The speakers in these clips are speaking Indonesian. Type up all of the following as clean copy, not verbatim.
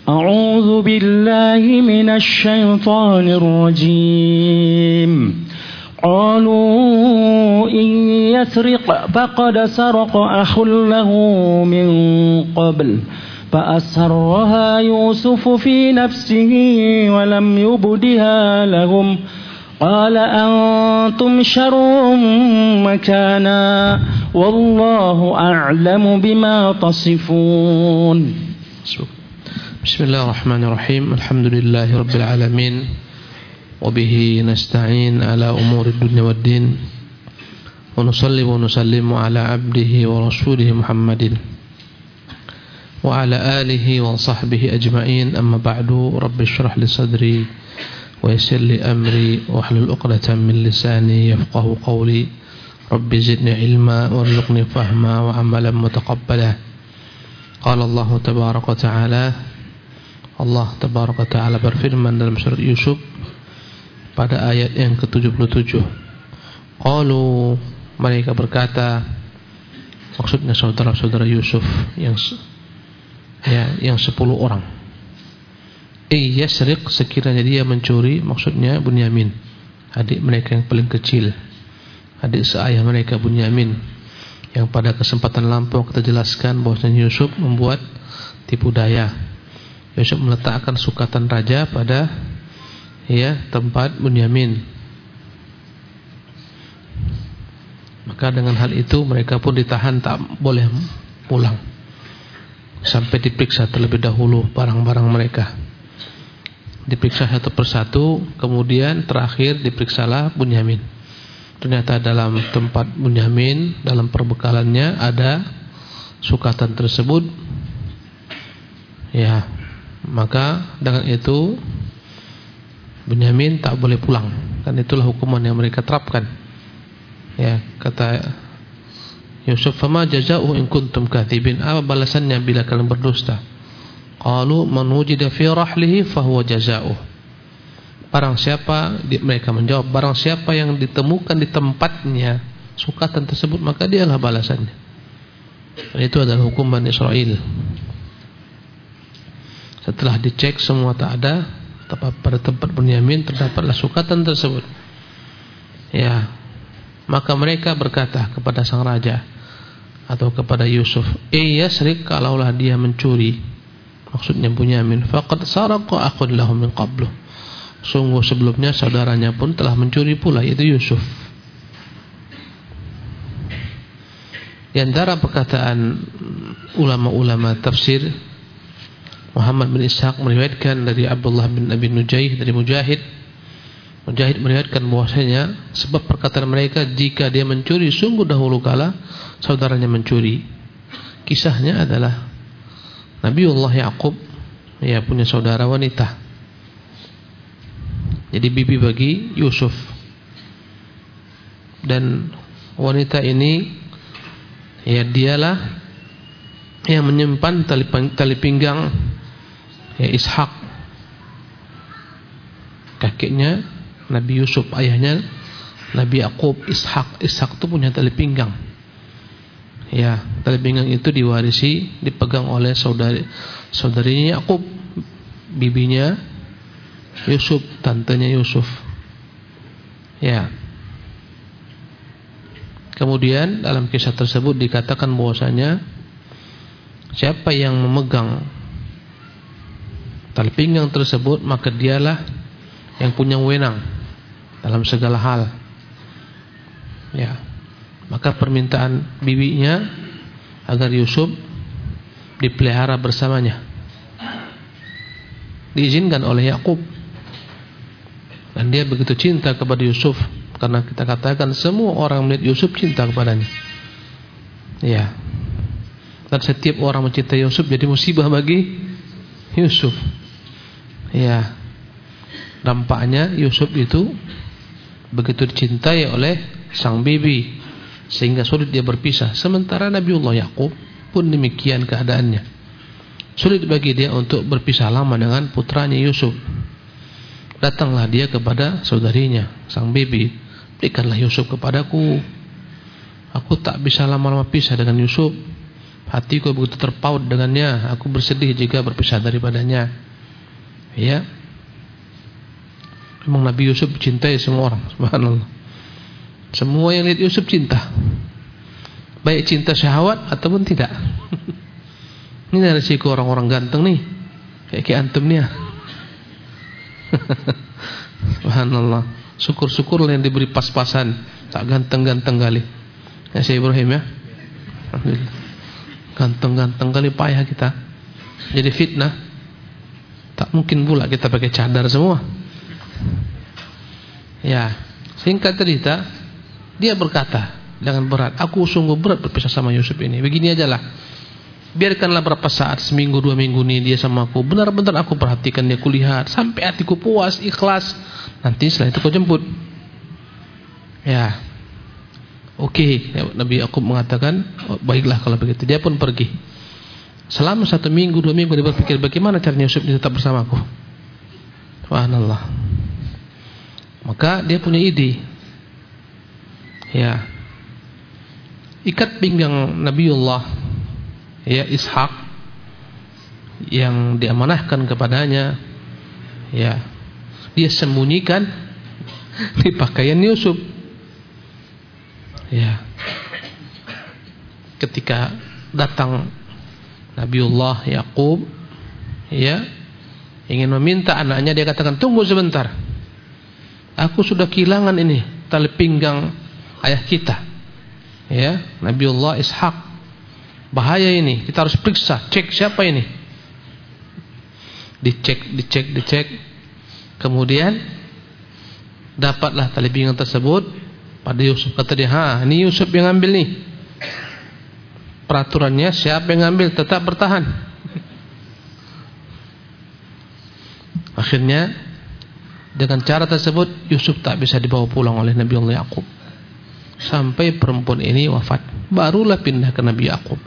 أعوذ بالله من الشيطان الرجيم قالوا إن يسرق فقد سرق أخ له من قبل فأسرها يوسف في نفسه ولم يبدها لهم قال أنتم شر مكانا والله أعلم بما تصفون. Bismillahirrahmanirrahim. Alhamdulillahi rabbil alamin. Wabihi nasta'in ala umuri dunya waddin. Wa nusalli wa nusallimu ala abdihi wa rasulihi Muhammadin wa ala alihi wa sahbihi ajma'in. Amma ba'du. Rabbi shrah li sadri wa yassir li amri wa hlul 'uqdatam min lisani yafqahu qawli. Rabbi zidni ilma warzuqni fahma wa amalan mutaqabbala. Qala Allah tabaraka wa ta'ala, Allah tabaraka wa ta'ala berfirman dalam surat Yusuf pada ayat yang ke-77. Qalu, mereka berkata, maksudnya saudara-saudara Yusuf yang 10 orang. Yasriq, sekiranya dia mencuri, maksudnya Bunyamin, adik mereka yang paling kecil, adik seayah mereka Bunyamin, yang pada kesempatan lampau kita jelaskan bahwasanya Yusuf membuat tipu daya. Yusuf meletakkan sukatan raja pada tempat Bunyamin. Maka dengan hal itu mereka pun ditahan, tak boleh pulang sampai diperiksa terlebih dahulu barang-barang mereka. Diperiksa satu persatu, kemudian terakhir diperiksalah Bunyamin. Ternyata dalam tempat Bunyamin, dalam perbekalannya ada sukatan tersebut. Maka dengan itu Bunyamin tak boleh pulang. Kan itulah hukuman yang mereka terapkan. Kata Yusuf, "Fama jazaa'u in kuntum katsibin?" Apa balasannya bila kalian berdusta? Qalu man wujida fi rahlihi fahuwa jazaa'uh. Mereka menjawab, barang siapa yang ditemukan di tempatnya sukatan tersebut, maka dialah balasannya. Dan itu adalah hukuman Israel. Setelah dicek semua tak ada, pada tempat Bunyamin terdapatlah sukatan tersebut. Maka mereka berkata kepada sang raja atau kepada Yusuf, yasriq, kalaulah dia mencuri, maksudnya Bunyamin, faqad saraqa akhun lahu min qablu, sungguh sebelumnya saudaranya pun telah mencuri pula, yaitu Yusuf. Di antara perkataan ulama-ulama tafsir, Muhammad bin Ishaq meriwayatkan dari Abdullah bin Abi Nujaih dari Mujahid meriwayatkan bahwasanya sebab perkataan mereka, jika dia mencuri sungguh dahulu kala saudaranya mencuri. Kisahnya adalah Nabiullah Ya'qub punya saudara wanita, jadi bibi bagi Yusuf. Dan wanita ini dialah yang menyimpan tali pinggang Ishak, kakeknya Nabi Yusuf, ayahnya Nabi Ya'qub. Ishak itu punya tali pinggang. Tali pinggang itu dipegang oleh saudarinya Ya'qub, bibinya Yusuf, tantenya Yusuf. Kemudian dalam kisah tersebut dikatakan bahwasanya siapa yang memegang tali pinggang tersebut, maka dialah yang punya wewenang dalam segala hal. Maka permintaan bibinya agar Yusuf dipelihara bersamanya diizinkan oleh Ya'qub. Dan dia begitu cinta kepada Yusuf, karena kita katakan semua orang melihat Yusuf cinta kepadanya. Dan setiap orang mencintai Yusuf jadi musibah bagi Yusuf. Dampaknya Yusuf itu begitu dicintai oleh sang bibi sehingga sulit dia berpisah. Sementara Nabiullah Ya'qub pun demikian keadaannya. Sulit bagi dia untuk berpisah lama dengan putranya Yusuf. Datanglah dia kepada saudarinya, sang bibi, "Berikanlah Yusuf kepadaku. Aku tak bisa lama-lama pisah dengan Yusuf. Hatiku begitu terpaut dengannya, aku bersedih jika berpisah daripadanya. Ya. Memang Nabi Yusuf cintai semua orang, subhanallah. Semua yang lihat Yusuf cinta. Baik cinta syahwat ataupun tidak. Ini resiko orang-orang ganteng nih. Kayak antum nih. Subhanallah. Syukur-syukur yang diberi pas-pasan, tak ganteng-ganteng kali. Ya Syekh Ibrahim ya. Alhamdulillah. Ganteng-ganteng kali payah kita. Jadi fitnah. Tak mungkin pula kita pakai cadar semua. Ya, singkat cerita, dia berkata dengan berat, aku sungguh berat berpisah sama Yusuf ini. Begini ajalah, biarkanlah berapa saat, seminggu 2 minggu nih dia sama aku. Benar-benar aku perhatikan dia, kulihat sampai hatiku puas, ikhlas. Nanti setelah itu kau jemput. Ya, oke. Nabi Yakub mengatakan, oh, baiklah kalau begitu. Dia pun pergi. Selama 1 minggu 2 minggu dia berpikir, bagaimana caranya Yusuf ini tetap bersamaku. Subhanallah. Maka dia punya ide. Ya, ikat pinggang Nabiullah ya Ishak yang diamanahkan kepadanya, ya, dia sembunyikan di pakaian Yusuf. Ya, ketika datang Nabiullah Yakub, ya, ingin meminta anaknya, dia katakan, tunggu sebentar, aku sudah kehilangan ini tali pinggang ayah kita, ya, Nabiullah Ishak. Bahaya ini, kita harus periksa, cek siapa ini. Dicek. Kemudian dapatlah tali pinggang tersebut pada Yusuf. Kata dia, ini Yusuf yang ambil nih. Peraturannya siapa yang ngambil tetap bertahan. Akhirnya dengan cara tersebut Yusuf tak bisa dibawa pulang oleh Nabi Allah Yakub sampai perempuan ini wafat. Barulah pindah ke Nabi Yakub.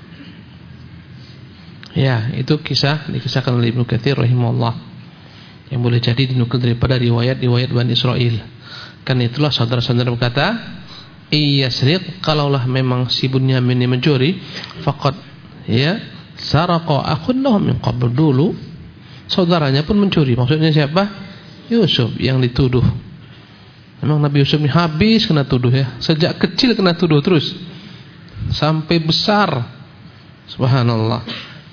Ya, itu kisah dikisahkan oleh Ibnu Katsir rahimahullah, yang boleh jadi dinukil daripada riwayat Bani Israel. Karena itulah saudara-saudara berkata, iyasriq, kalaulah memang si Bunyamin ini mencuri, faqad ya saraqa akhun lahu min qabl, dulu saudaranya pun mencuri. Maksudnya siapa? Yusuf yang dituduh. Memang Nabi Yusuf ini habis kena tuduh ya. Sejak kecil kena tuduh terus sampai besar. Subhanallah.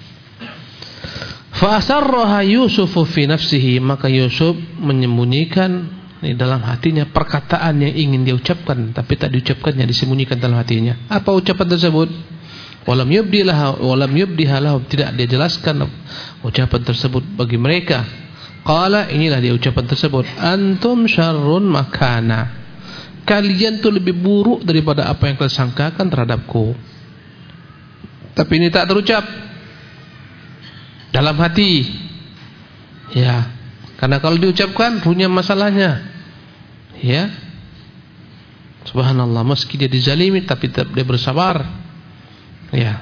Fa asarraha Yusufu fi nafsihi, maka Yusuf menyembunyikan di dalam hatinya perkataan yang ingin dia ucapkan tapi tak diucapkannya, disembunyikan dalam hatinya. Apa ucapan tersebut? Walam yubdiha lahum, tidak dia jelaskan ucapan tersebut bagi mereka. Qala, inilah dia ucapan tersebut, antum syarrun makana, kalian tuh lebih buruk daripada apa yang kalian sangkakan terhadapku. Tapi ini tak terucap dalam hati. Ya, karena kalau diucapkan runyam masalahnya. Ya, subhanallah, meski dia dizalimi tapi tetap dia bersabar. Ya,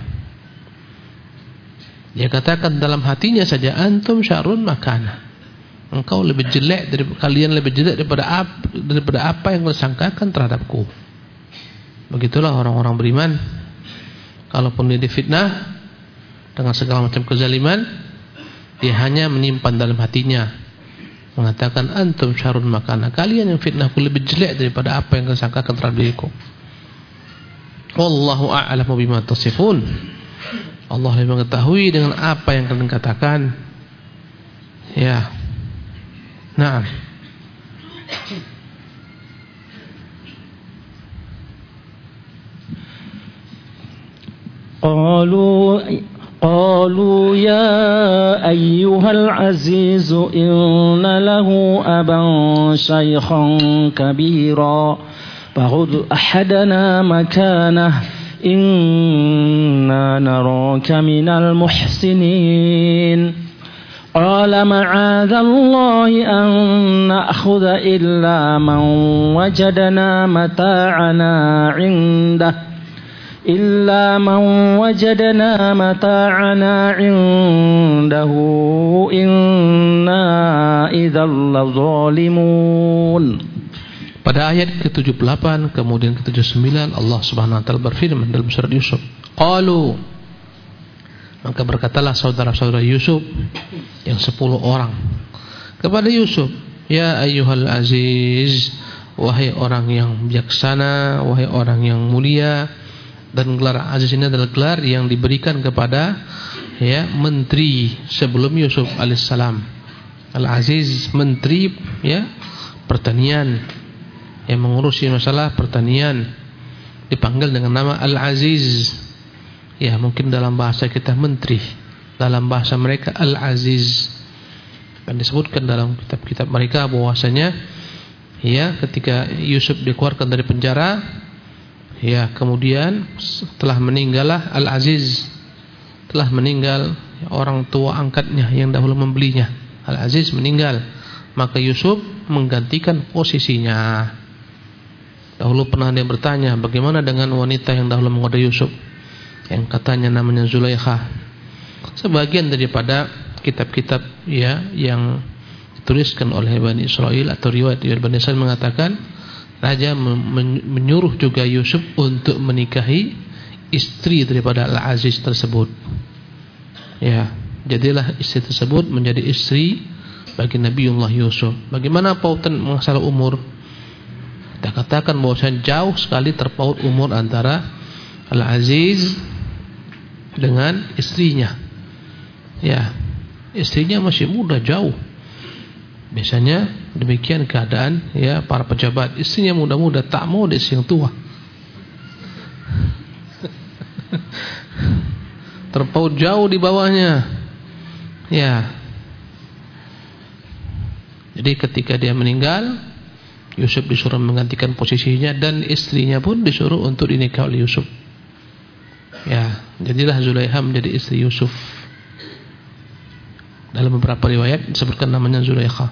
dia katakan dalam hatinya saja, antum syarrun makana, engkau lebih jelek dari kalian, lebih jelek daripada apa yang kalian sangkakan terhadapku. Begitulah orang-orang beriman. Kalaupun dia difitnah dengan segala macam kezaliman, dia hanya menyimpan dalam hatinya, mengatakan antum syarrun makana, kalian yang fitnahku lebih jelek daripada apa yang kalian sangkakan terhadap diriku. Wallahu a'lamu bima tasifun, Allah lebih mengetahui dengan apa yang kalian katakan. Ya, nah, قالوا يا أيها العزيز إن له أبا شيخا كبيرا فخذ أحدنا مكانه إنا نراك من المحسنين قال معاذ الله أن نأخذ إلا من وجدنا متاعنا عنده إنا إذا لظالمون. Pada ayat ke-78 kemudian ke-79 Allah Subhanahu wa taala berfirman dalam surat Yusuf, qalu, Maka berkatalah saudara-saudara Yusuf yang 10 orang kepada Yusuf, ya ayyuhal aziz, wahai orang yang bijaksana, wahai orang yang mulia. Dan gelar aziz ini adalah gelar yang diberikan kepada menteri sebelum Yusuf alaihissalam. Al-Aziz, menteri pertanian yang mengurusi masalah pertanian, dipanggil dengan nama Al-Aziz. Ya, mungkin dalam bahasa kita menteri, dalam bahasa mereka Al-Aziz. Dan disebutkan dalam kitab-kitab mereka bahwasanya ketika Yusuf dikeluarkan dari penjara, kemudian setelah meninggallah Al-Aziz, telah meninggal orang tua angkatnya yang dahulu membelinya. Al-Aziz meninggal, maka Yusuf menggantikan posisinya. Dahulu pernah dia bertanya, bagaimana dengan wanita yang dahulu menggoda Yusuf, yang katanya namanya Zulaikha. Sebagian daripada kitab-kitab yang dituliskan oleh Bani Israel atau riwayat Bani Israel mengatakan raja menyuruh juga Yusuf untuk menikahi istri daripada Al-Aziz tersebut. Jadilah istri tersebut menjadi istri bagi Nabiullah Yusuf. Bagaimana pautan masalah umur? Kita katakan bahwasanya jauh sekali terpaut umur antara Al-Aziz dengan istrinya. Istrinya masih muda jauh. Biasanya demikian keadaan para pejabat, istrinya muda-muda, tak mau istri yang tua. Terpaut jauh di bawahnya. Jadi ketika dia meninggal, Yusuf disuruh menggantikan posisinya dan istrinya pun disuruh untuk dinikah oleh Yusuf. Jadilah Zulaikha menjadi istri Yusuf. Dalam beberapa riwayat disebutkan namanya Zulaikha.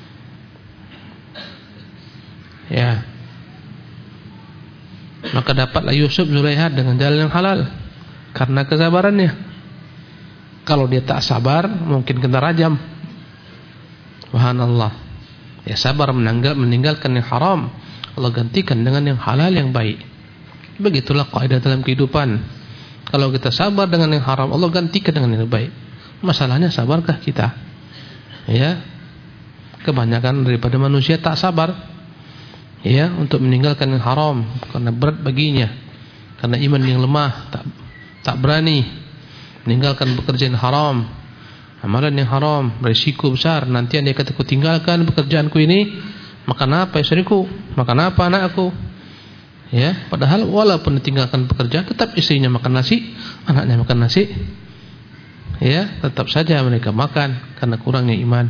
Maka dapatlah Yusuf Zulaikha dengan jalan yang halal karena kesabarannya. Kalau dia tak sabar, mungkin kena rajam. Subhanallah. Sabar meninggalkan yang haram, Allah gantikan dengan yang halal yang baik. Begitulah kaidah dalam kehidupan. Kalau kita sabar dengan yang haram, Allah gantikan dengan yang baik. Masalahnya sabarkah kita? Kebanyakan daripada manusia tak sabar untuk meninggalkan yang haram karena berat baginya, karena iman yang lemah, tak berani meninggalkan pekerjaan haram, amalan yang haram, berisiko besar. Nanti dia kata, ku tinggalkan pekerjaanku ini, makan apa istriku, makan apa anakku. Padahal walaupun ditinggalkan pekerjaan, tetap istrinya makan nasi, anaknya makan nasi. Tetap saja mereka makan karena kurangnya iman.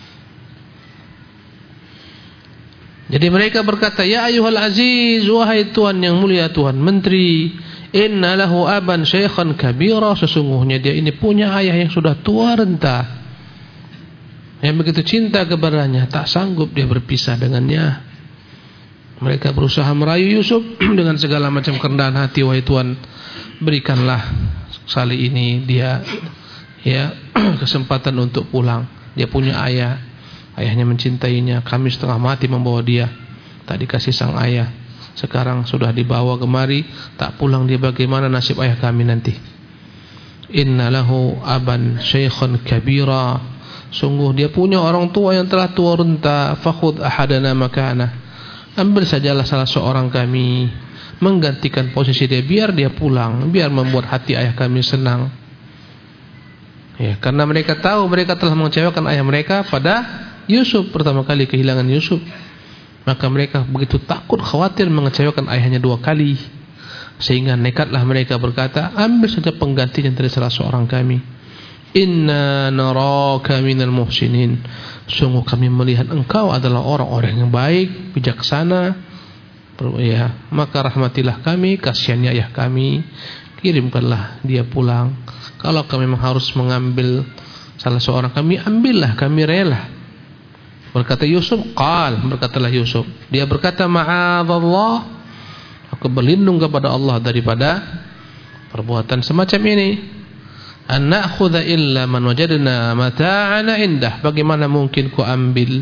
Jadi mereka berkata, ya ayyuhal aziz, wahai Tuhan yang mulia, Tuhan menteri, inna lahu aban syaikhan kabira, sesungguhnya dia ini punya ayah yang sudah tua renta, yang begitu cinta kepadanya, tak sanggup dia berpisah dengannya. Mereka berusaha merayu Yusuf dengan segala macam kerendahan hati. Wahai Tuhan, berikanlah kali ini dia kesempatan untuk pulang. Dia punya ayah, ayahnya mencintainya, kami setengah mati membawa dia, tak dikasih sang ayah, sekarang sudah dibawa kemari, tak pulang dia, bagaimana nasib ayah kami nanti? Inna lahu aban syaikhan kabira, sungguh dia punya orang tua yang telah tua renta. Fakhudh ahadana makana, ambil sajalah salah seorang kami menggantikan posisi dia, biar dia pulang, biar membuat hati ayah kami senang. Karena mereka tahu mereka telah mengecewakan ayah mereka pada Yusuf, pertama kali kehilangan Yusuf, maka mereka begitu takut, khawatir mengecewakan ayahnya dua kali, sehingga nekatlah mereka berkata, ambil saja penggantinya dari salah seorang kami. Inna naraka minal muhsinin, sungguh kami melihat engkau adalah orang-orang yang baik, bijaksana. Maka rahmatilah kami, kasihannya ayah kami, kirimkanlah dia pulang. Kalau kami memang harus mengambil salah seorang kami, ambillah, kami rela. Berkata Yusuf, berkatalah Yusuf, dia berkata, ma'adzallah, aku berlindung kepada Allah daripada perbuatan semacam ini. An na'khudha illa man wajadna mata'ana indah, bagaimana mungkin ku ambil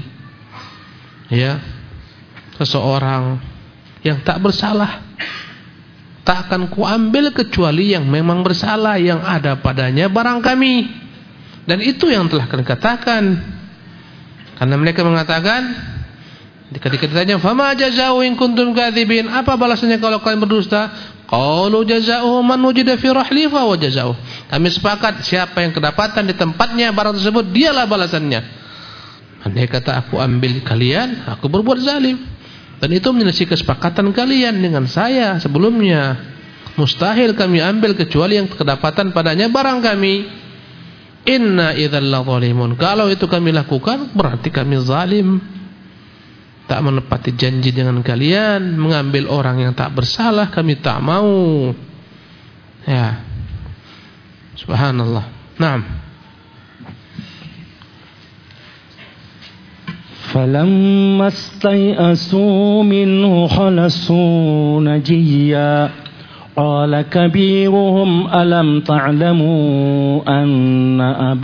seseorang yang tak bersalah, tak akan kuambil kecuali yang memang bersalah, yang ada padanya barang kami. Dan itu yang telah kami katakan. Karena mereka mengatakan, ketika ditanya, "Fama jazaa'u in kuntum kadzibin?" Apa balasannya kalau kalian berdusta? Qalu jazaa'uhu man wujida fi rahli fa wa jazaa'uh. Kami sepakat, siapa yang kedapatan di tempatnya barang tersebut, dialah balasannya. Andai kata aku ambil kalian, aku berbuat zalim. Dan itu menyelesaikan kesepakatan kalian dengan saya sebelumnya. Mustahil kami ambil kecuali yang kedapatan padanya barang kami. Inna idzal zalimun. Kalau itu kami lakukan berarti kami zalim. Tak menepati janji dengan kalian, mengambil orang yang tak bersalah kami tak mau. Ya. Subhanallah. Naam. فلما استيئسوا منه خلصوا نجيا قال كبيرهم ألم تعلموا أن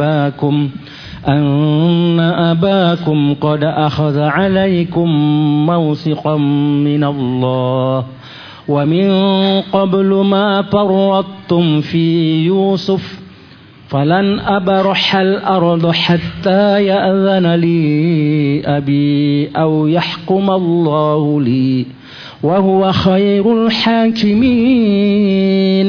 أباكم قد أخذ عليكم موثقا من الله ومن قبل ما فرطتم في يوسف فلن أبرح الأرض حتى يأذن لي أبي أو يحكم الله لي وهو خير الحاكمين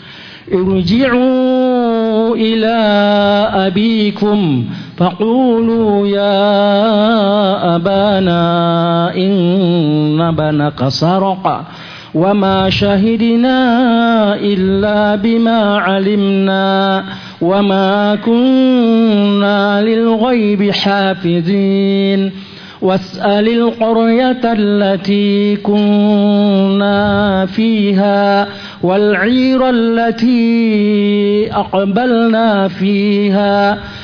ارجعوا إلى أبيكم فقولوا يا أبانا إن ابنك سرق وما شهدنا إلا بما علمنا وما كنا للغيب حافظين واسأل القرية التي كنا فيها والعير التي أقبلنا فيها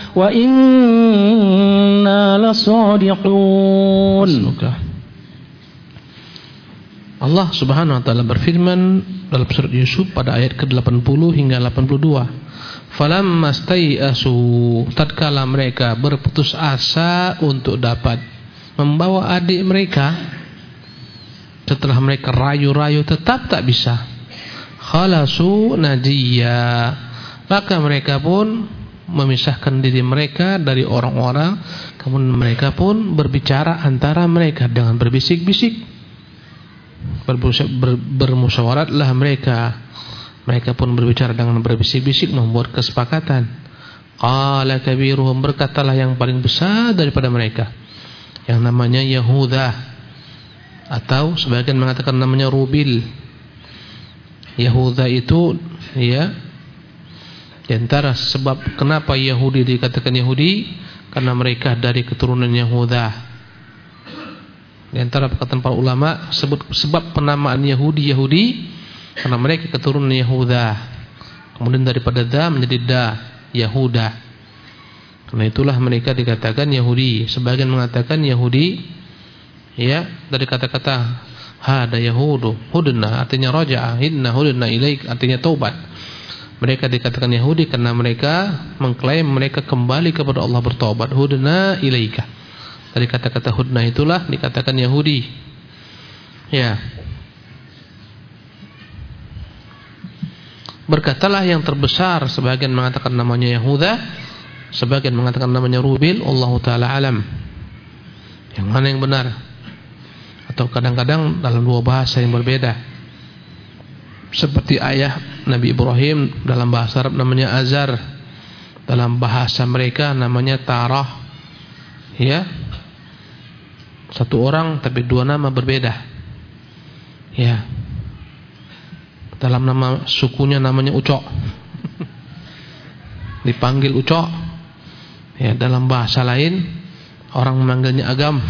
وإنا لصادقون. Allah Subhanahu wa taala berfirman dalam surat Yusuf pada ayat ke-80 hingga 82. Falamma stai'asu, tatkala mereka berputus asa untuk dapat membawa adik mereka, setelah mereka rayu-rayu tetap tak bisa, khalasu najiyya, maka mereka pun memisahkan diri mereka dari orang-orang, kemudian mereka pun berbicara antara mereka dengan berbisik-bisik. Bermusyawaratlah mereka pun berbicara dengan berbisik-bisik, membuat kesepakatan. Qala kabiruhum, berkatalah yang paling besar daripada mereka, yang namanya Yahuda, atau sebagian mengatakan namanya Rubil. Yahuda itu ya, di antara sebab kenapa Yahudi dikatakan Yahudi, karena mereka dari keturunan Yahuda. Di antara perkataan para ulama sebab penamaan Yahudi karena mereka keturunan Yahuda. Kemudian daripada da menjadi da, Yahuda. Karena itulah mereka dikatakan Yahudi. Sebagian mengatakan Yahudi ya dari kata-kata hada Yahudu, hudna artinya raja'a, inna hudna ilaik artinya taubat. Mereka dikatakan Yahudi karena mereka mengklaim mereka kembali kepada Allah bertaubat. Hudna ilaika. Dari kata-kata hudna itulah dikatakan Yahudi. Ya. Berkatalah yang terbesar, sebagian mengatakan namanya Yahuda, sebagian mengatakan namanya Rubil, Allahu taala alam. Yang mana yang benar? Atau kadang-kadang dalam dua bahasa yang berbeda. Seperti ayah Nabi Ibrahim dalam bahasa Arab namanya Azar, dalam bahasa mereka namanya Tarah. Ya. Satu orang tapi dua nama berbeda. Ya. Dalam nama sukunya namanya Ucok. Dipanggil Ucok. Ya, dalam bahasa lain orang memanggilnya Agam.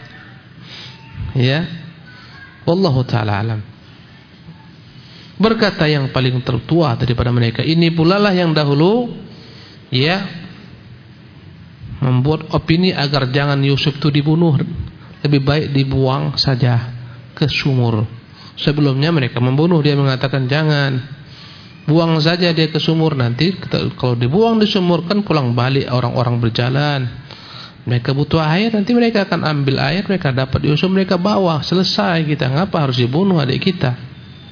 Ya. Wallahu taala alam. Berkata yang paling tertua daripada mereka, ini pula lah yang dahulu ya membuat opini agar jangan Yusuf itu dibunuh. Lebih baik dibuang saja ke sumur. Sebelumnya mereka membunuh, dia mengatakan jangan, buang saja dia ke sumur. Nanti kalau dibuang di sumur kan pulang balik orang-orang berjalan. Mereka butuh air, nanti mereka akan ambil air, mereka dapat Yusuf, mereka bawa, selesai kita. Ngapa harus dibunuh adik kita?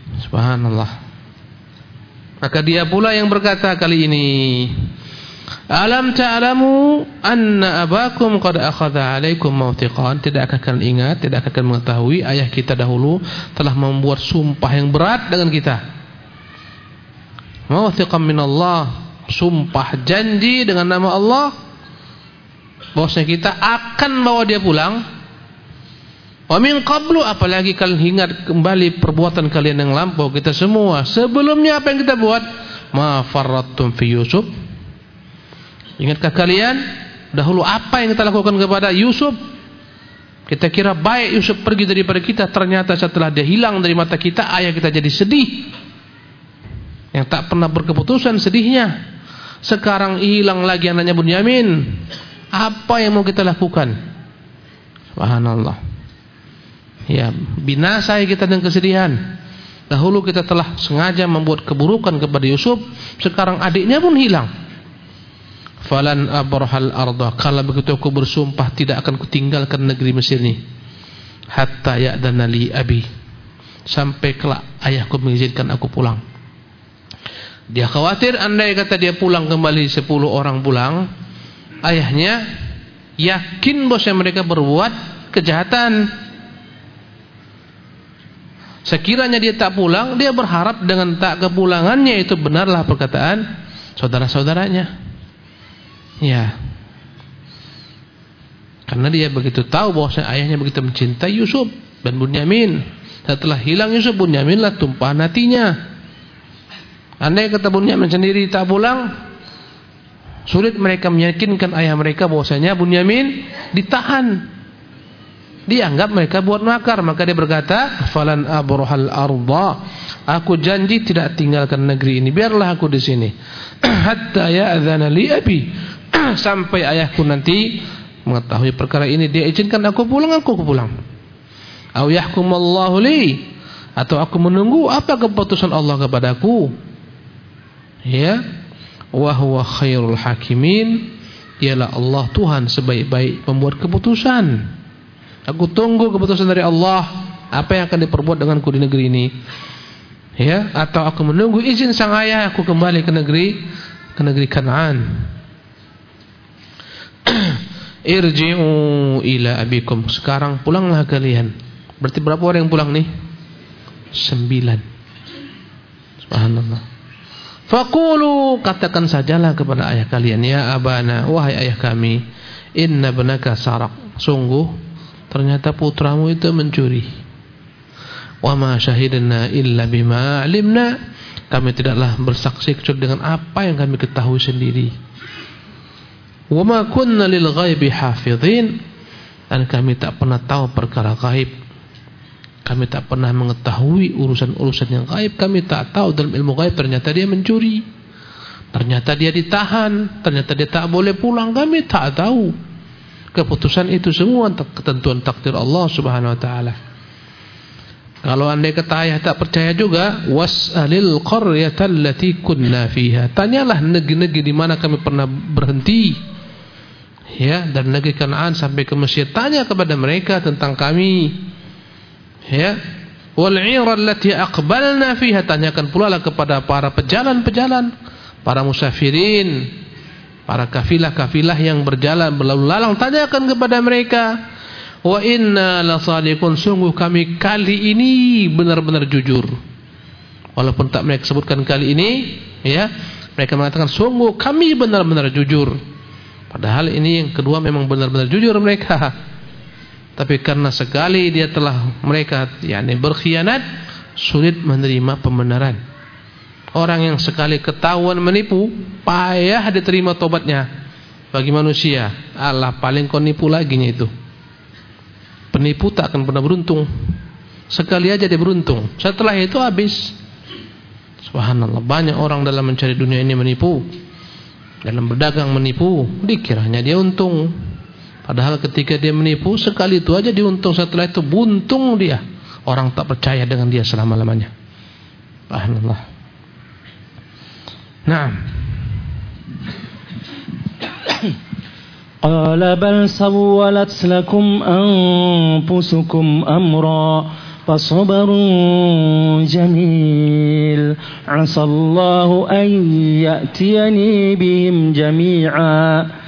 Subhanallah. Maka dia pula yang berkata kali ini, alam ta'lamu anna abakum qad akhadha 'alaikum mawthiqan. Tidakkah kalian ingat, tidakkah kalian mengetahui ayah kita dahulu telah membuat sumpah yang berat dengan kita. Mawthiqan minallah, sumpah janji dengan nama Allah bahwasanya kita akan bawa dia pulang. Wa min qablu, apalagi kalian ingat kembali perbuatan kalian yang lampau, kita semua sebelumnya apa yang kita buat? Ma farrattum fi Yusuf. Ingatkah kalian dahulu apa yang kita lakukan kepada Yusuf? Kita kira baik Yusuf pergi daripada kita, ternyata setelah dia hilang dari mata kita, ayah kita jadi sedih, yang tak pernah berkeputusan sedihnya. Sekarang hilang lagi anaknya Bunyamin. Apa yang mau kita lakukan? Subhanallah. Ya, binasa kita dengan kesedihan. Dahulu kita telah sengaja membuat keburukan kepada Yusuf, sekarang adiknya pun hilang. Falan abrahal arda, kalau begitu aku bersumpah tidak akan kutinggalkan negeri Mesir ini hatta ya'dana li abi, sampai kelak ayahku mengizinkan aku pulang. Dia khawatir andai kata dia pulang kembali 10 orang pulang, ayahnya yakin bahwa mereka berbuat kejahatan. Sekiranya dia tak pulang, dia berharap dengan tak kepulangannya itu benarlah perkataan saudara-saudaranya. Ya. Karena dia begitu tahu bahwa ayahnya begitu mencintai Yusuf dan Bunyamin. Setelah hilang Yusuf, Bunyaminlah tumpahan hatinya. Andai kata Bunyamin sendiri tak pulang, sulit mereka meyakinkan ayah mereka bahwasanya Bunyamin ditahan. Dianggap mereka buat makar. Maka dia berkata, falan abrahal arda, aku janji tidak tinggalkan negeri ini, biarlah aku di sini hatta ya'dzana li abi, sampai ayahku nanti mengetahui perkara ini, dia izinkan aku pulang, aku pulang. Au yahkumallahu li, atau aku menunggu apa keputusan Allah kepadaku. Ya, wa huwa khairul hakimin, ialah Allah Tuhan sebaik-baik pembuat keputusan. Aku tunggu keputusan dari Allah, apa yang akan diperbuat denganku di negeri ini. Ya, atau aku menunggu izin sang ayah, aku kembali ke negeri Kanaan. Irji'u ila abikum, sekarang pulanglah kalian. Berarti berapa orang yang pulang nih? 9. Subhanallah. Faqulu, katakan sajalah kepada ayah kalian, ya abana, wahai ayah kami, inna banaka sarak, sungguh ternyata putramu itu mencuri. Wa ma syahidna illa bima alimna, kami tidaklah bersaksi kecuali dengan apa yang kami ketahui sendiri. Wa ma kunna lil ghaibi hafizin, dan kami tak pernah tahu perkara gaib. Kami tak pernah mengetahui urusan-urusan yang gaib. Kami tak tahu dalam ilmu gaib ternyata dia mencuri, ternyata dia ditahan, ternyata dia tak boleh pulang. Kami tak tahu. Keputusan itu semua ketentuan takdir Allah Subhanahu wa taala. Kalau andai kata ayah tak percaya juga, was'alil qaryata allati kunna fiha, tanyalah negeri-negeri di mana kami pernah berhenti. Ya, dari negeri Kanaan sampai ke Mesir, tanya kepada mereka tentang kami. Ya, wal 'ira allati aqbalna fiha, tanyakan pula lah kepada para pejalan-pejalan, para musafirin, para kafilah-kafilah yang berjalan berlalu lalang, tanyakan kepada mereka. Wa inna lasadiqun, sungguh kami kali ini benar-benar jujur. Walaupun tak mereka sebutkan kali ini, ya, mereka mengatakan sungguh kami benar-benar jujur. Padahal ini yang kedua memang benar-benar jujur mereka. Tapi karena sekali dia telah mereka berkhianat, sulit menerima pembenaran. Orang yang sekali ketahuan menipu, payah diterima tobatnya. Bagi manusia, Allah paling kau nipu laginya itu. Penipu tak akan pernah beruntung. Sekali aja dia beruntung, setelah itu habis. Subhanallah, banyak orang dalam mencari dunia ini menipu, dalam berdagang menipu, dikiranya dia untung. Padahal ketika dia menipu, sekali itu aja diuntung, setelah itu buntung dia. Orang tak percaya dengan dia selama-lamanya. Subhanallah. Naam. قال بل سولت لكم أنفسكم أمرا فصبر جميل عسى الله أن يأتيني بهم جميعا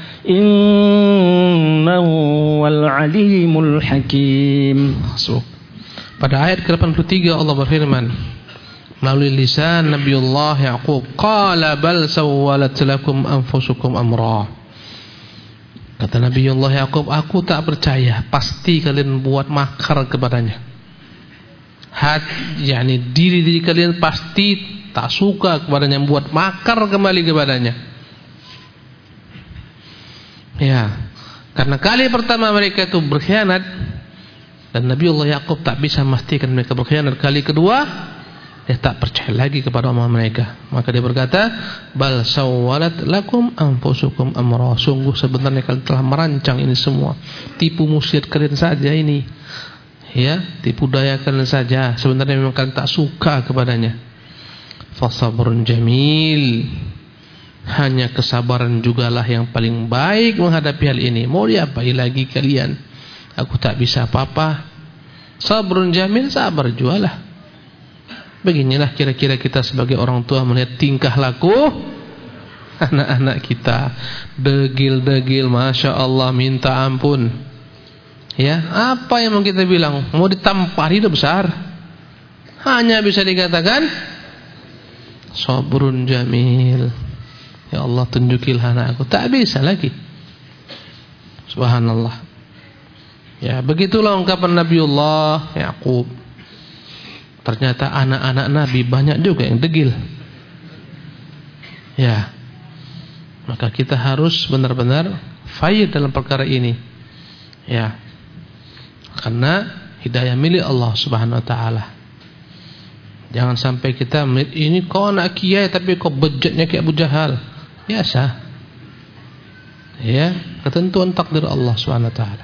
إنه هو العليم الحكيم. Pada ayat ke-83 Allah berfirman melalui lisan Nabiullah Yaqub, qala bal sawwalat lakum anfusukum amra. Kata Nabiullah Yaqub, aku tak percaya, pasti kalian buat makar kepadanya. Yani diri kalian pasti tak suka kepadanya, buat makar kembali kepadanya. Ya, karena kali pertama mereka itu berkhianat dan Nabiullah Yaqub tak bisa memastikan mereka berkhianat. Kali kedua dia tak percaya lagi kepada omongan mereka. Maka dia berkata, bal sawwalat lakum anfusukum amra. Sungguh sebenarnya kalian telah merancang ini semua. Tipu muslihat kalian saja ini. Ya, tipu daya kalian saja. Sebenarnya memang kalian tak suka kepadanya. Fasabrun jamil. Hanya kesabaran jugalah yang paling baik menghadapi hal ini. Mau diapain lagi kalian? Aku tak bisa apa-apa. Sabrun jamil, sabar jugalah. Beginilah kira-kira kita sebagai orang tua melihat tingkah laku anak-anak kita. Degil-degil, Masya Allah, minta ampun. Ya, apa yang mau kita bilang? Mau ditampar itu besar. Hanya bisa dikatakan sabrun jamil. Ya Allah, tunjukilah anakku. Tak bisa lagi. Subhanallah. Ya, begitulah ungkapan Nabiullah Yaqub. Ternyata anak-anak Nabi banyak juga yang degil. Ya. Maka kita harus benar-benar fight dalam perkara ini. Ya. Karena hidayah milik Allah Subhanahu wa taala. Jangan sampai kita melihat ini kau anak kiai tapi kau bejatnya kayak Abu Jahal. Biasa. Ya, ketentuan takdir Allah Subhanahu wa taala.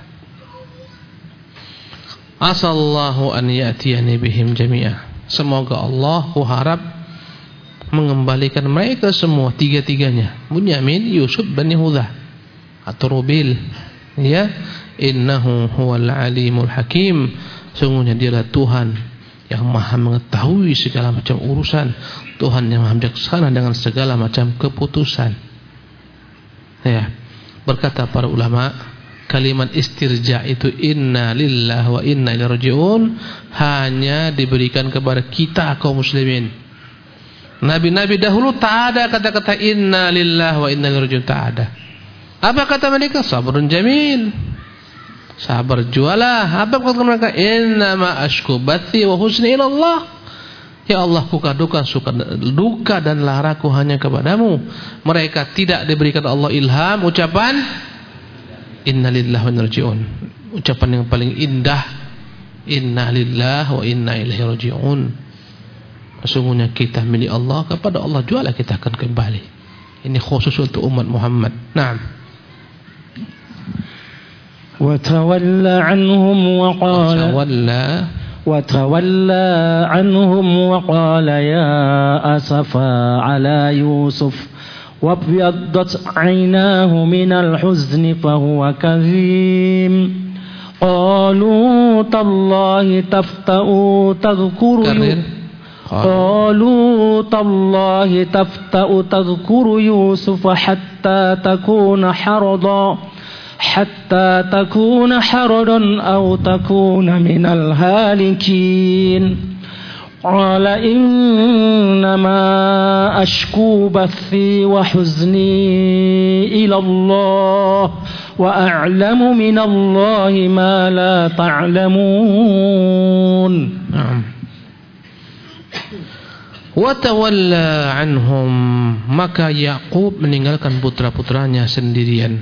Asallahu an ya'tiyani bihim jami'ah. Semoga Allah harap mengembalikan mereka semua tiga-tiganya, Bunyamin, Yusuf dan Yehuda atau Rubil. Ya, innahu huwal alimul hakim. Sungguhnya dialah Tuhan yang maha mengetahui segala macam urusan, Tuhan yang maha bijaksana dengan segala macam keputusan. Ya, berkata para ulama, kalimat istirja itu inna lillahi wa inna ilaihi raji'un hanya diberikan kepada kita kaum muslimin. Nabi-nabi dahulu tak ada kata-kata inna lillahi wa inna ilaihi raji'un, tak ada. Apa kata mereka? Sabrun jamil. Sabar jualah. Apa kata mereka? Inna ma ashku bathi wa husni ila Allah. Ya Allah, duka dan laraku hanya kepadamu. Mereka tidak diberikan Allah ilham ucapan inna lillahi wa inna raji'un. Ucapan yang paling indah, inna lillahi wa inna ilaihi raji'un. Sesungguhnya kita milik Allah, kepada Allah jualah kita akan kembali. Ini khusus untuk umat Muhammad. Naam. Wa tawalla anhum wa qala wa qala ya asafa ala Yusuf وابيضت عيناه من الحزن فهو كظيم قالوا تالله تفتأ تذكر يوسف حتى تكون حرضا أو تكون من الهالكين قال إنما أشكو بثي وحزني إلى الله وأعلم من الله ما لا تعلمون. Watawalla anhum, maka Yaqub meninggalkan putra-putranya sendirian.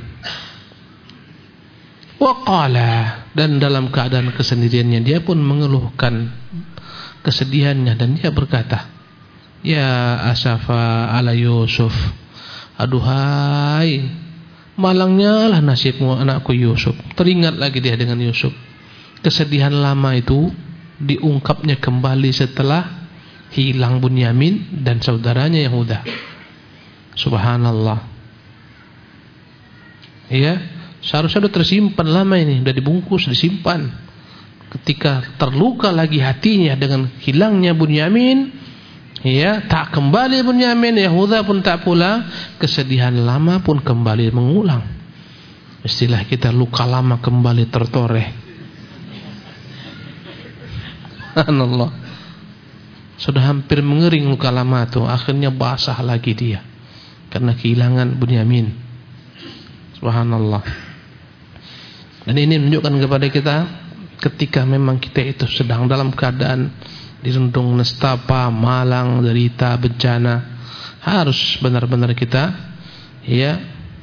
Waqala, dan dalam keadaan kesendiriannya dia pun mengeluhkan kesedihannya dan dia berkata, ya asafa ala Yusuf, aduhai malangnya lah nasibmu anakku Yusuf. Teringat lagi dia dengan Yusuf. Kesedihan lama itu diungkapnya kembali setelah hilang Bunyamin dan saudaranya Yehuda. Subhanallah. Ya, seharusnya sudah tersimpan lama ini, sudah dibungkus, disimpan. ketika terluka lagi hatinya dengan hilangnya Bunyamin, ya, tak kembali Bunyamin, Yahuda pun tak pulang, kesedihan lama pun kembali mengulang. Istilah kita, luka lama kembali tertoreh. Subhanallah. Sudah hampir mengering luka lama itu, akhirnya basah lagi dia karena kehilangan Bunyamin. Subhanallah. Dan ini menunjukkan kepada kita, ketika memang kita itu sedang dalam keadaan dirundung nestapa, malang, derita, bencana, harus benar-benar kita, ya,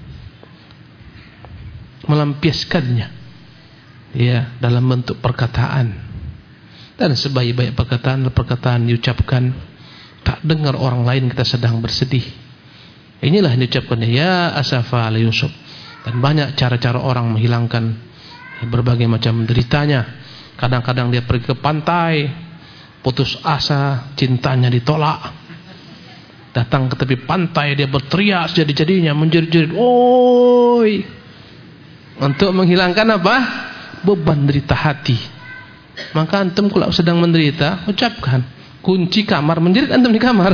melampiaskannya, ya, dalam bentuk perkataan. Dan sebaik-baik perkataan diucapkan, tak dengar orang lain kita sedang bersedih. Inilah yang diucapkan, ya asafa ala Yusuf. Dan banyak cara-cara orang menghilangkan berbagai macam deritanya. Kadang-kadang dia pergi ke pantai, putus asa, cintanya ditolak, datang ke tepi pantai, dia berteriak jadi-jadinya, menjerit-jerit, oi, untuk menghilangkan apa? Beban derita hati. Maka antum kalau sedang menderita, ucapkan, kunci kamar, menjerit antum di kamar.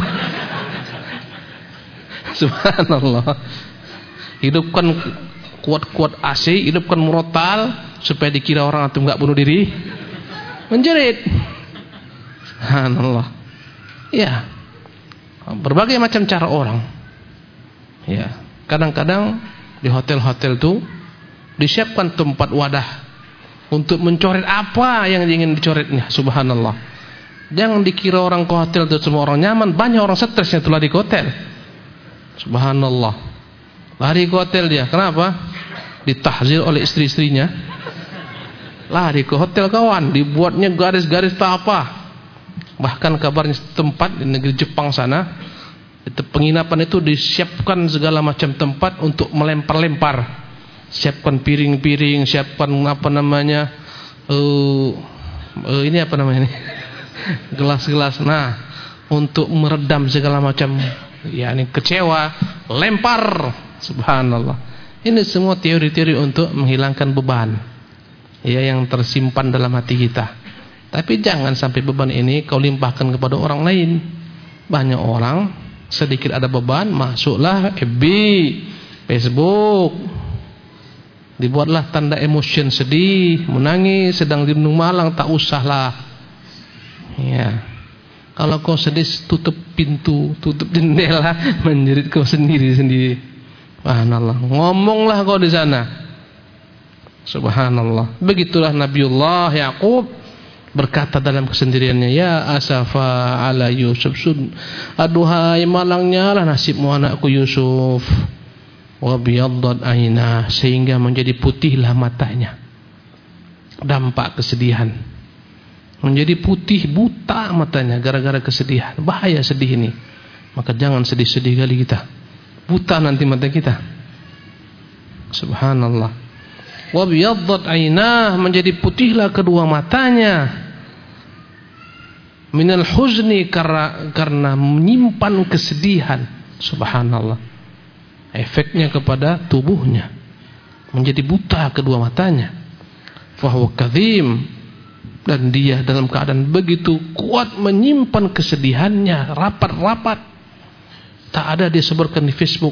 Subhanallah. Hidupkan kuat-kuat AC, hidupkan murotal supaya dikira orang antum enggak bunuh diri, menjerit. Subhanallah. Ya, berbagai macam cara orang. Ya, kadang-kadang di hotel-hotel itu disiapkan tempat wadah untuk mencoret apa yang ingin dicoretnya. Subhanallah. Jangan dikira orang ke hotel itu semua orang nyaman. Banyak orang stres yang telah di hotel. Subhanallah. Lari ke hotel dia. Kenapa? Ditahzir oleh istri-istrinya. Lari ke hotel kawan, dibuatnya garis-garis tak apa. Bahkan kabarnya tempat di negeri Jepang sana, itu penginapan itu disiapkan segala macam tempat untuk melempar-lempar. Siapkan piring-piring, siapkan apa namanya, ini apa namanya ini, gelas-gelas. Nah, untuk meredam segala macam, yakni kecewa, lempar. Subhanallah. Ini semua teori-teori untuk menghilangkan beban, ya, yang tersimpan dalam hati kita. Tapi jangan sampai beban ini kau limpahkan kepada orang lain. Banyak orang sedikit ada beban, masuklah FB, Facebook, dibuatlah tanda emotion, sedih, menangis, sedang dirundung malang, tak usahlah. Ya, kalau kau sedih, tutup pintu, tutup jendela, menjerit kau sendiri-sendiri. Subhanallah. Ngomonglah kau di sana. Subhanallah. Begitulah Nabiullah Yaqub berkata dalam kesendiriannya, ya asafa ala Yusuf, aduhai malangnya lah nasibmu anakku Yusuf. Wa biyaddat ainah, sehingga menjadi putihlah matanya. Dampak kesedihan. Menjadi putih, buta matanya gara-gara kesedihan. Bahaya sedih ini. Maka jangan sedih-sedih kali kita. Buta nanti mata kita. Subhanallah. Wa biyaddat ainah, menjadi putihlah kedua matanya. Minal huzni, karena menyimpan kesedihan. Subhanallah. Efeknya kepada tubuhnya, menjadi buta kedua matanya. Fahuwa kadhim, dan dia dalam keadaan begitu kuat menyimpan kesedihannya rapat-rapat. Tak ada disebarkan di Facebook,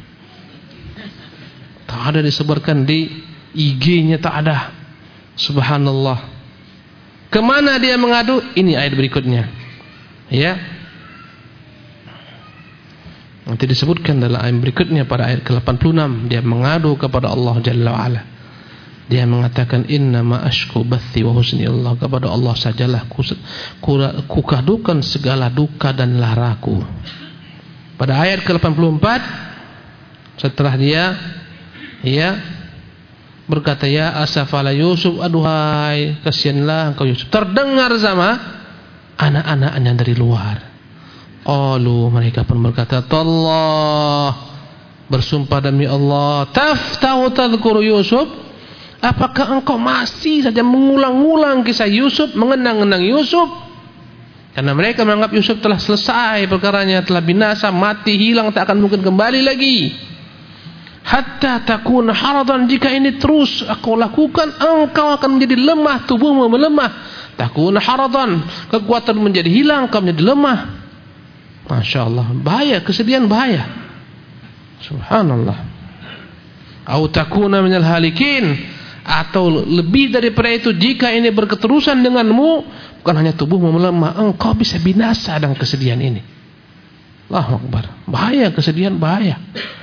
tak ada disebarkan di IG-nya, tak ada. Subhanallah. Kemana dia mengadu? Ini ayat berikutnya, ya. Nanti disebutkan dalam ayat berikutnya pada ayat ke-86, dia mengadu kepada Allah Jalla wa'ala. Dia mengatakan, innama ashku bathi wa husni Allah, kepada Allah sajalah kukadukan segala duka dan laraku. Pada ayat ke-84, setelah dia, ya, berkata, ya asafala Yusuf, aduhai kasihanlah engkau Yusuf, terdengar sama anak-anaknya dari luar. Qalu, mereka pun berkata, tallah, bersumpah demi Allah, taftahu tadhkuru Yusuf, apakah engkau masih saja mengulang-ulang kisah Yusuf, mengenang-enang Yusuf? Karena mereka menganggap Yusuf telah selesai perkaranya, telah binasa, mati, hilang, tak akan mungkin kembali lagi. hatta takuna haradan, jika ini terus kau lakukan, engkau akan menjadi lemah, tubuhmu melemah. Takuna haradan, kekuatan menjadi hilang, kau menjadi lemah. Masya Allah, bahaya, kesedihan bahaya. Subhanallah. Au takuna minal halikin, atau lebih daripada itu, jika ini berketerusan denganmu, bukan hanya tubuhmu melemah, engkau bisa binasa dengan kesedihan ini. Allahu Akbar. Bahaya, kesedihan bahaya.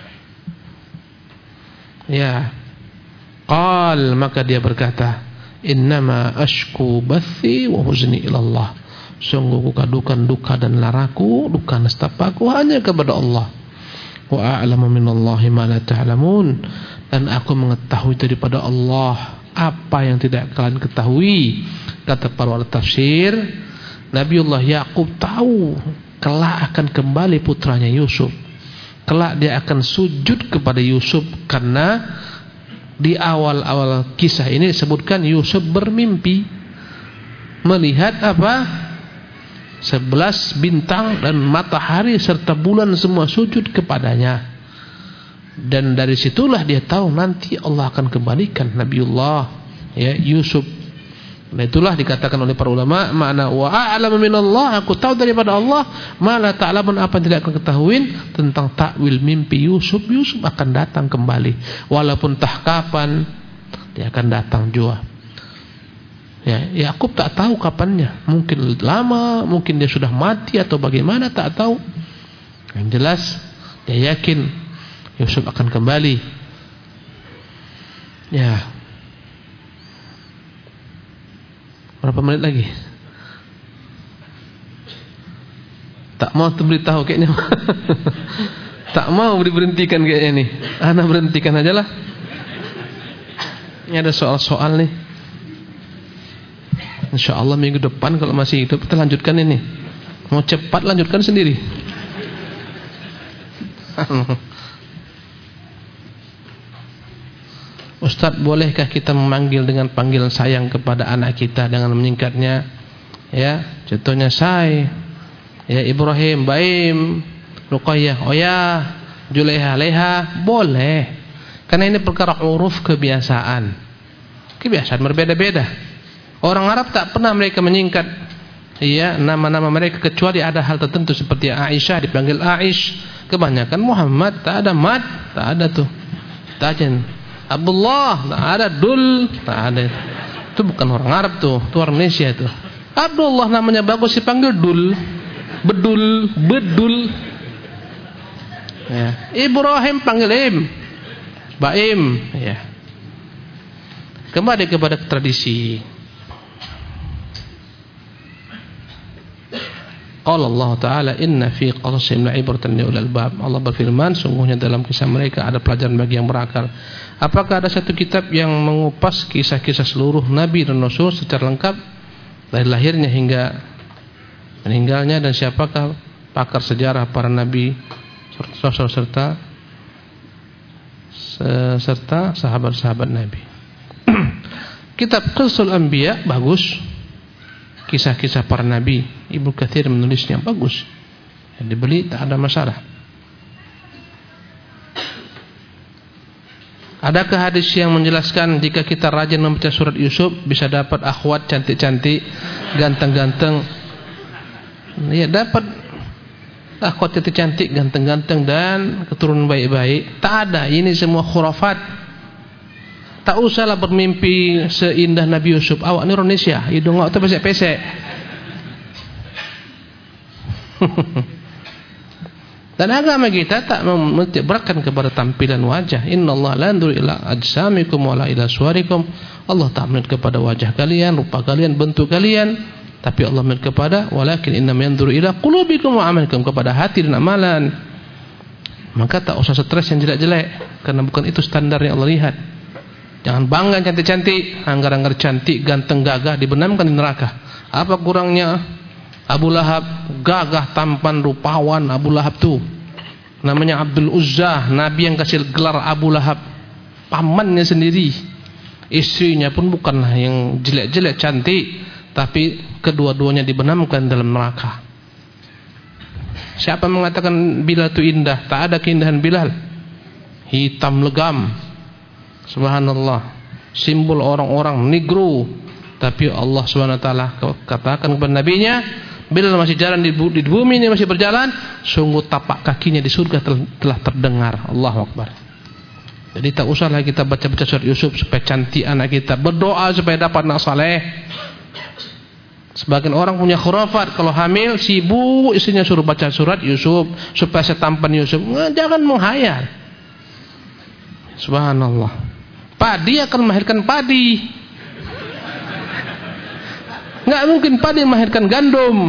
Ya. Qal, maka dia berkata, innama ashku bathi wa huzni ilallah. Sungguh kukadukan duka dan laraku, duka nestapaku hanya kepada Allah. Wa a'lamu minallahi ma la ta'lamun, dan aku mengetahui daripada Allah apa yang tidak kalian ketahui. Kata para ulama tafsir, Nabiullah Yakub tahu kelak akan kembali putranya Yusuf. Kelak dia akan sujud kepada Yusuf, karena di awal-awal kisah ini disebutkan Yusuf bermimpi melihat apa? 11 bintang dan matahari serta bulan semua sujud kepadanya. Dan dari situlah dia tahu nanti Allah akan kembalikan Nabiullah Yusuf. Nah, itulah dikatakan oleh para ulama, makna wa a'lamu minallah, aku tahu daripada Allah ma la ta'lamun, apa yang tidak akan ketahuin tentang takwil mimpi Yusuf. Yusuf akan datang kembali, walaupun entah kapan dia akan datang juga. Ya, Yakub tak tahu kapannya, mungkin lama, mungkin dia sudah mati atau bagaimana, tak tahu. Yang jelas dia yakin Yusuf akan kembali. Ya. Berapa menit lagi? Tak mau beritahu kayaknya. Tak mau diberhentikan kayaknya nih. Ana berhentikan aja lah. Ini ada soal-soal nih. InsyaAllah minggu depan kalau masih hidup kita lanjutkan ini. Mau cepat lanjutkan sendiri. Ustadz, bolehkah kita memanggil dengan panggilan sayang kepada anak kita dengan menyingkatnya? Ya, contohnya saya, ya Ibrahim, Baim, Ruqayyah, Oya, Julaiha, Leha, boleh. Karena ini perkara uruf, kebiasaan. Kebiasaan berbeda-beda. Orang Arab tak pernah mereka menyingkat nama-nama mereka, kecuali ada hal tertentu seperti Aisyah dipanggil Aish. Kebanyakan Muhammad, tak ada Mad, tak ada tuh. Tajen Abdullah, tak ada Dul, tak ada. Itu bukan orang Arab tuh, itu orang Indonesia itu. Abdullah namanya bagus dipanggil Dul, Bedul, Bedul. Ya. Ibrahim panggil Im, Baim. Ya. Kembali kepada tradisi. Qala Allah Ta'ala inna fi qasasihim la'ibratan liulil albab. Allah berfirman, sungguhnya dalam kisah mereka ada pelajaran bagi yang berakal. Apakah ada satu kitab yang mengupas kisah-kisah seluruh nabi dan rasul secara lengkap dari lahirnya hingga meninggalnya, dan siapakah pakar sejarah para nabi serta sahabat-sahabat nabi. Kitab Qisasul Anbiya bagus, kisah-kisah para nabi. Ibnu Katsir menulisnya bagus, dibeli tak ada masalah. Adakah hadis yang menjelaskan jika kita rajin membaca surat Yusuf bisa dapat akhwat cantik-cantik, ganteng-ganteng? Ya, dapat akhwat cantik-cantik, ganteng-ganteng dan keturunan baik-baik. Tak ada, ini semua khurafat. Tak usahlah bermimpi seindah Nabi Yusuf. Awak ni Indonesia, hidung awak tu pesek-pesek. Dan agama kita tak menitikberatkan kepada tampilan wajah. Innallaha la yanzuru ila ajsamikum wala ila suwarikum. Allah tak melihat kepada wajah kalian, rupa kalian, bentuk kalian, tapi Allah melihat kepada walakin innama yanzuru ila qulubikum wa amalikum, kepada hati dan amalan. Maka tak usah stres yang jelek-jelek, karena bukan itu standar yang Allah lihat. Jangan bangga cantik-cantik, anggar-anggar cantik, ganteng, gagah dibenamkan di neraka. Apa kurangnya Abu Lahab, gagah, tampan, rupawan. Abu Lahab tuh namanya Abdul Uzza, Nabi yang kasih gelar Abu Lahab, pamannya sendiri. Istrinya pun bukanlah yang jelek-jelek, cantik, tapi kedua-duanya dibenamkan dalam neraka. Siapa mengatakan Bilal itu indah? Tak ada keindahan Bilal. hitam legam. Subhanallah. Simbol orang-orang negro. Tapi Allah SWT katakan kepada nabinya, bila masih jalan di bumi ini masih berjalan, sungguh tapak kakinya di surga telah terdengar. Allahu Akbar. Jadi tak usahlah kita baca-baca surat Yusuf supaya cantik anak kita, berdoa supaya dapat anak saleh. Sebagian orang punya khurafat, kalau hamil sibuk istrinya suruh baca surat Yusuf supaya setampan Yusuf. Jangan menghayal. Subhanallah. Padi akan melahirkan padi. Nggak mungkin padi melahirkan gandum.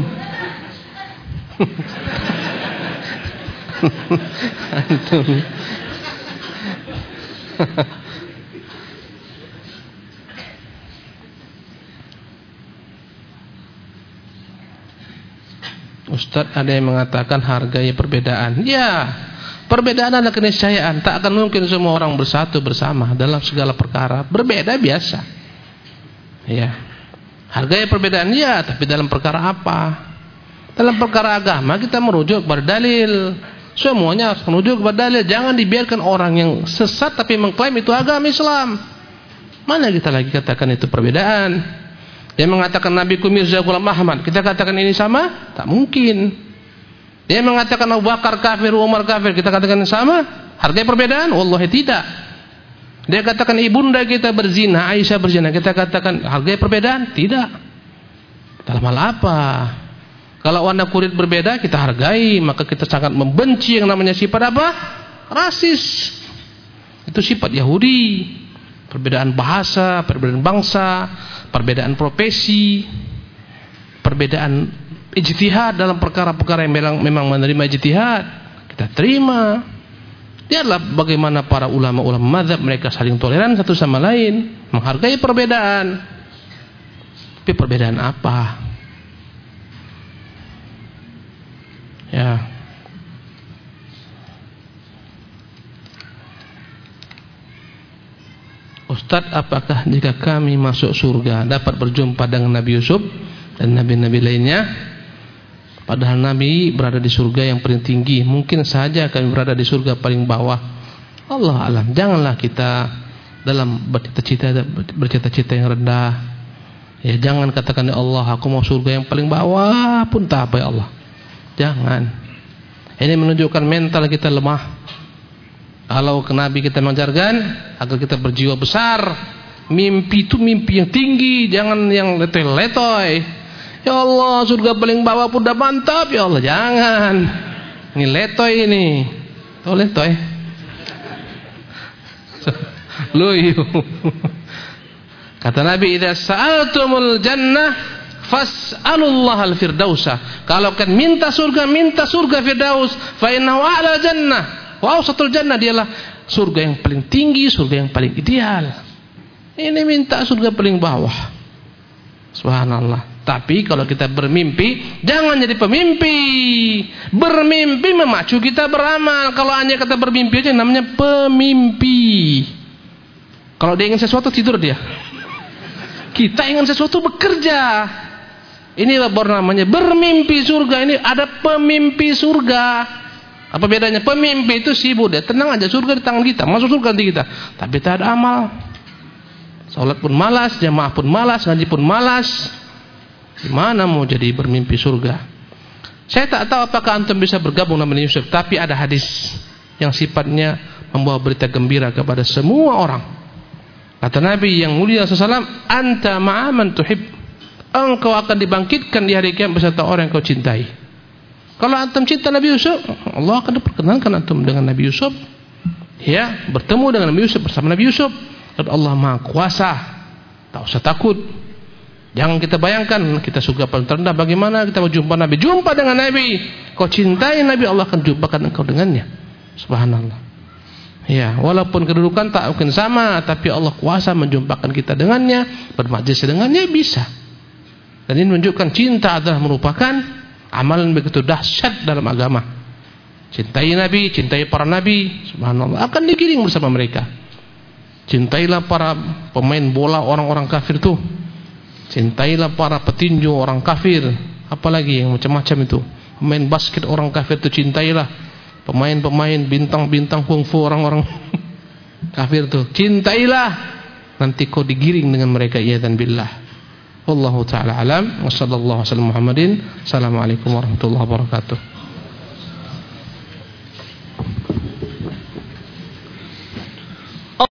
Ustadz, ada yang mengatakan hargai perbedaan. Ya, perbedaan adalah keniscayaan. Tak akan mungkin semua orang bersatu bersama dalam segala perkara. Berbeda biasa. Ya, hargai perbedaan ya, tapi dalam perkara apa? Dalam perkara agama kita merujuk kepada dalil. Semuanya harus merujuk kepada dalil. Jangan dibiarkan orang yang sesat tapi mengklaim itu agama Islam. Mana kita lagi katakan itu perbedaan? Dia mengatakan Nabi ku Mirza Ghulam Ahmad, kita katakan ini sama? Tak mungkin. Dia mengatakan Abu Bakar kafir, Umar kafir, kita katakan sama? Hargai perbedaan? Wallahi tidak. Dia katakan ibunda kita berzina, Aisyah berzina, kita katakan hargai perbedaan? Tidak. Dalam hal apa? Kalau warna kulit berbeda kita hargai, maka kita sangat membenci yang namanya sifat apa? Rasis. Itu sifat Yahudi. Perbedaan bahasa, perbedaan bangsa, perbedaan profesi, perbedaan ijtihad dalam perkara-perkara yang memang menerima ijtihad, kita terima. Dia adalah bagaimana para ulama-ulama mazhab, mereka saling toleran satu sama lain, menghargai perbedaan. Tapi perbedaan apa? Ya. Ustadz, apakah jika kami masuk surga dapat berjumpa dengan Nabi Yusuf dan nabi-nabi lainnya? Padahal Nabi berada di surga yang paling tinggi. Mungkin saja kami berada di surga paling bawah. Allah alam. Janganlah kita dalam bercita-cita yang rendah. Ya, jangan katakan ya Allah, aku mau surga yang paling bawah pun tak apa ya Allah. Jangan. Ini menunjukkan mental kita lemah. Kalau ke Nabi kita mengajarkan agar kita berjiwa besar, mimpi itu mimpi yang tinggi, jangan yang letoy-letoy. Ya Allah, surga paling bawah pun udah mantap ya Allah, jangan. Ini letoy ini. Tahu letoy? Loyo. Kata Nabi, "Idza sa'altumul jannah fas'alullah al-firdausa." Kalau kan minta surga firdaus, fa innahu a'la jannah. Wa awsatul jannah, dialah surga yang paling tinggi, surga yang paling ideal. Ini minta surga paling bawah. Subhanallah. Tapi kalau kita bermimpi, jangan jadi pemimpi. Bermimpi memacu kita beramal. Kalau hanya kata bermimpi aja namanya pemimpi. Kalau dia ingin sesuatu tidur dia. Kita ingin sesuatu bekerja. Inilah baru namanya bermimpi surga. Ini ada pemimpi surga. Apa bedanya? Pemimpi itu sibuk, dia tenang aja, surga di tangan kita, masuk surga di kita, tapi tak ada amal. Salat pun malas, jamaah pun malas, ngaji pun malas. Gimana mau jadi bermimpi surga? Saya tak tahu apakah antum bisa bergabung dengan Yusuf, tapi ada hadis yang sifatnya membawa berita gembira kepada semua orang. Kata Nabi yang mulia SAW, "Anta ma'aman tuhib." Engkau akan dibangkitkan di hari kiamat beserta orang yang kau cintai. Kalau antum cinta Nabi Yusuf, Allah akan perkenalkan antum dengan Nabi Yusuf. Ya, bertemu dengan Nabi Yusuf, bersama Nabi Yusuf. Dan Allah Maha Kuasa. Tak usah takut. Jangan kita bayangkan kita surga paling terendah, bagaimana kita mau jumpa Nabi? Jumpa dengan Nabi. Kau cintai Nabi, Allah akan jumpakan engkau dengannya. Subhanallah. Ya, walaupun kedudukan tak mungkin sama, tapi Allah kuasa menjumpakan kita dengannya, bermajlis dengannya, bisa. Dan ini menunjukkan cinta adalah merupakan amalan begitu dahsyat dalam agama. Cintai Nabi, cintai para Nabi, subhanallah, akan digiring bersama mereka. Cintailah para pemain bola orang-orang kafir itu. Cintailah para petinju orang kafir. Apalagi yang macam-macam itu. Pemain basket orang kafir itu cintailah. Pemain-pemain bintang-bintang kungfu orang-orang Kafir tuh, cintailah, nanti kau digiring dengan mereka, iyadzan billah. Wallahu taala alam wa sallallahu wasallam Muhammadin. Assalamualaikum warahmatullahi wabarakatuh.